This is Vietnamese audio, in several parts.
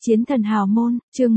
Chiến thần hào môn, chương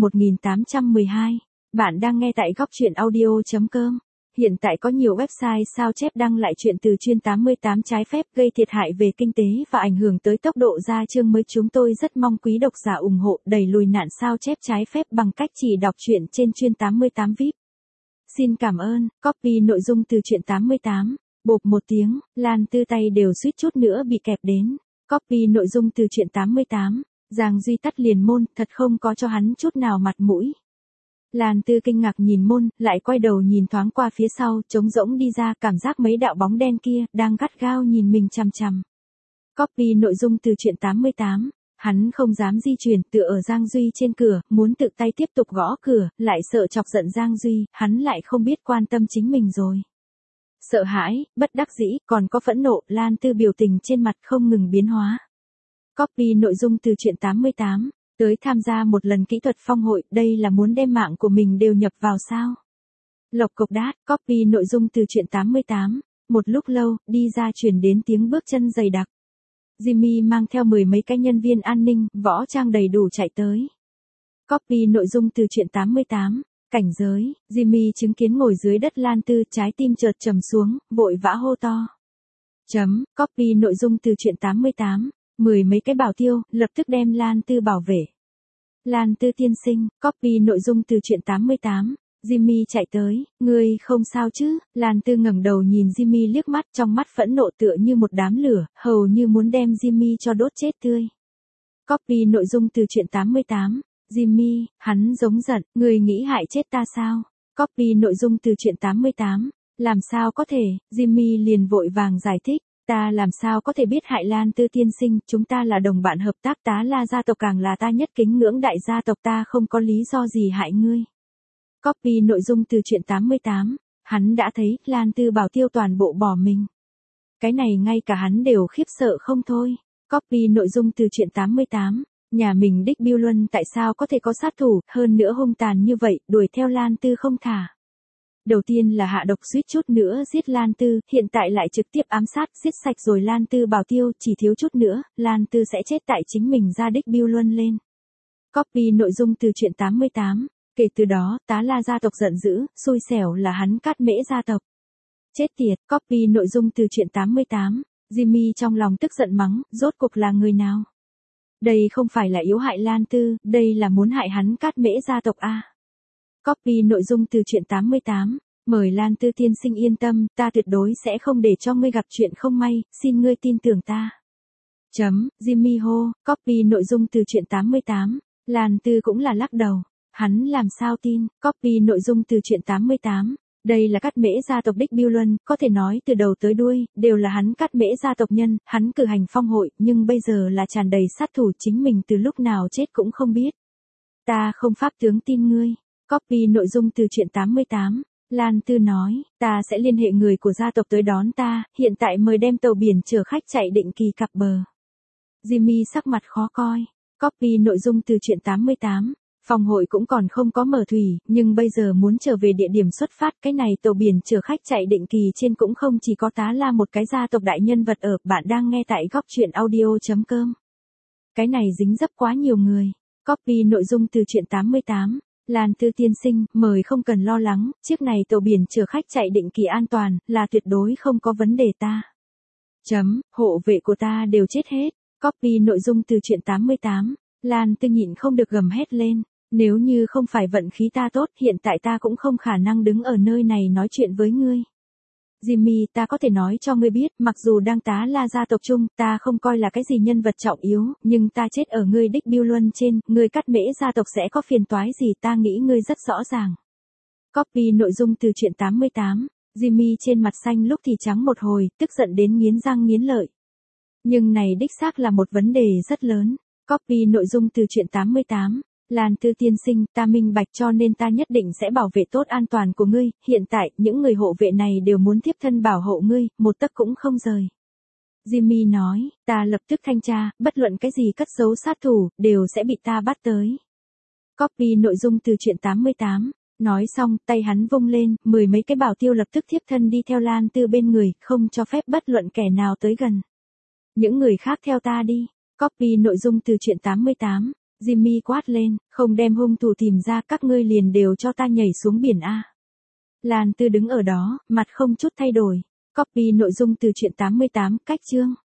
1812. Bạn đang nghe tại góc truyện audio.com. Hiện tại có nhiều website sao chép đăng lại chuyện từ chuyên 88 trái phép gây thiệt hại về kinh tế và ảnh hưởng tới tốc độ ra chương mới. Chúng tôi rất mong quý độc giả ủng hộ đẩy lùi nạn sao chép trái phép bằng cách chỉ đọc truyện trên chuyên 88 VIP. Xin cảm ơn. Copy nội dung từ truyện 88. Bộp một tiếng, Lan Tư tay đều suýt chút nữa bị kẹp đến. Copy nội dung từ truyện 88. Giang Duy tắt liền môn, thật không có cho hắn chút nào mặt mũi. Lan Tư kinh ngạc nhìn môn, lại quay đầu nhìn thoáng qua phía sau, trống rỗng đi ra, cảm giác mấy đạo bóng đen kia, đang gắt gao nhìn mình chằm chằm. Copy nội dung từ truyện 88. Hắn không dám di chuyển, tựa ở Giang Duy trên cửa, muốn tự tay tiếp tục gõ cửa, lại sợ chọc giận Giang Duy, hắn lại không biết quan tâm chính mình rồi. Sợ hãi, bất đắc dĩ, còn có phẫn nộ, Lan Tư biểu tình trên mặt không ngừng biến hóa. Copy nội dung từ truyện 88. Tới tham gia một lần kỹ thuật phong hội, đây là muốn đem mạng của mình đều nhập vào sao? Lộc cộc đát, copy nội dung từ truyện 88. Một lúc lâu, đi ra truyền đến tiếng bước chân dày đặc. Jimmy mang theo 10 mấy cái nhân viên an ninh, võ trang đầy đủ chạy tới. Copy nội dung từ truyện 88. Cảnh giới, Jimmy chứng kiến ngồi dưới đất Lan Tư, trái tim chợt trầm xuống, vội vã hô to. Copy nội dung từ truyện 88. 10 mấy cái bảo tiêu, lập tức đem Lan Tư bảo vệ. Lan Tư tiên sinh, copy nội dung từ truyện 88. Jimmy chạy tới, ngươi không sao chứ? Lan Tư ngẩng đầu nhìn Jimmy liếc mắt, trong mắt phẫn nộ tựa như một đám lửa, hầu như muốn đem Jimmy cho đốt chết tươi. Copy nội dung từ truyện 88. Jimmy, hắn giống giận, ngươi nghĩ hại chết ta sao? Copy nội dung từ truyện 88. Làm sao có thể? Jimmy liền vội vàng giải thích. Ta làm sao có thể biết hại Lan Tư tiên sinh, chúng ta là đồng bạn hợp tác, Tá La gia tộc càng là ta nhất kính ngưỡng đại gia tộc, ta không có lý do gì hại ngươi. Copy nội dung từ truyện 88. Hắn đã thấy, Lan Tư bảo tiêu toàn bộ bỏ mình. Cái này ngay cả hắn đều khiếp sợ không thôi. Copy nội dung từ truyện 88. Nhà mình đích Biêu Luân tại sao có thể có sát thủ, hơn nữa hung tàn như vậy, đuổi theo Lan Tư không thả. Đầu tiên là hạ độc suýt chút nữa giết Lan Tư, hiện tại lại trực tiếp ám sát, giết sạch rồi Lan Tư bảo tiêu, chỉ thiếu chút nữa, Lan Tư sẽ chết tại chính mình ra đích Biêu Luân lên. Copy nội dung từ truyện 88. Kể từ đó, Tá La gia tộc giận dữ, xui xẻo là hắn Cát Mễ gia tộc. Chết tiệt, copy nội dung từ truyện 88. Jimmy trong lòng tức giận mắng, rốt cuộc là người nào? Đây không phải là yếu hại Lan Tư, đây là muốn hại hắn Cát Mễ gia tộc a. Copy nội dung từ truyện 88. Mời Lan Tư tiên sinh yên tâm, ta tuyệt đối sẽ không để cho ngươi gặp chuyện không may, xin ngươi tin tưởng ta. Jimmy hô, copy nội dung từ truyện 88. Lan Tư cũng là lắc đầu. Hắn làm sao tin? Copy nội dung từ truyện 88. Đây là Cát Mễ gia tộc đích Biêu Luân, có thể nói từ đầu tới đuôi, đều là hắn Cát Mễ gia tộc nhân, hắn cử hành phong hội, nhưng bây giờ là tràn đầy sát thủ, chính mình từ lúc nào chết cũng không biết. Ta không pháp tướng tin ngươi. Copy nội dung từ truyện 88. Lan Tư nói, ta sẽ liên hệ người của gia tộc tới đón ta, hiện tại mời đem tàu biển chở khách chạy định kỳ cập bờ. Jimmy sắc mặt khó coi. Copy nội dung từ truyện 88. Phòng hội cũng còn không có mở thủy, nhưng bây giờ muốn trở về địa điểm xuất phát, cái này tàu biển chở khách chạy định kỳ trên cũng không chỉ có Tá La một cái gia tộc đại nhân vật ở, bạn đang nghe tại góc truyện audio.com. Cái này dính dấp quá nhiều người. Copy nội dung từ truyện 88. Lan Tư tiên sinh, mời không cần lo lắng, chiếc này tàu biển chở khách chạy định kỳ an toàn, là tuyệt đối không có vấn đề ta. Hộ vệ của ta đều chết hết. Copy nội dung từ truyện 88. Lan Tư nhịn không được gầm hét lên. Nếu như không phải vận khí ta tốt, hiện tại ta cũng không khả năng đứng ở nơi này nói chuyện với ngươi. Jimmy, ta có thể nói cho ngươi biết, mặc dù đang Tá La gia tộc chung, ta không coi là cái gì nhân vật trọng yếu, nhưng ta chết ở ngươi đích Biêu Luân trên, ngươi Cát Mễ gia tộc sẽ có phiền toái gì, ta nghĩ ngươi rất rõ ràng. Copy nội dung từ truyện 88. Jimmy trên mặt xanh lúc thì trắng một hồi, tức giận đến nghiến răng nghiến lợi. Nhưng này đích xác là một vấn đề rất lớn. Copy nội dung từ truyện 88. Lan Tư tiên sinh, ta minh bạch cho nên ta nhất định sẽ bảo vệ tốt an toàn của ngươi, hiện tại, những người hộ vệ này đều muốn tiếp thân bảo hộ ngươi, một tấc cũng không rời. Jimmy nói, ta lập tức thanh tra, bất luận cái gì cất giấu sát thủ, đều sẽ bị ta bắt tới. Copy nội dung từ truyện 88. Nói xong, tay hắn vung lên, 10 mấy cái bảo tiêu lập tức tiếp thân đi theo Lan Tư bên người, không cho phép bất luận kẻ nào tới gần. Những người khác theo ta đi. Copy nội dung từ truyện 88. Jimmy quát lên, không đem hung thủ tìm ra các ngươi liền đều cho ta nhảy xuống biển A. Lan Tư đứng ở đó, mặt không chút thay đổi. Copy nội dung từ truyện 88, cách chương.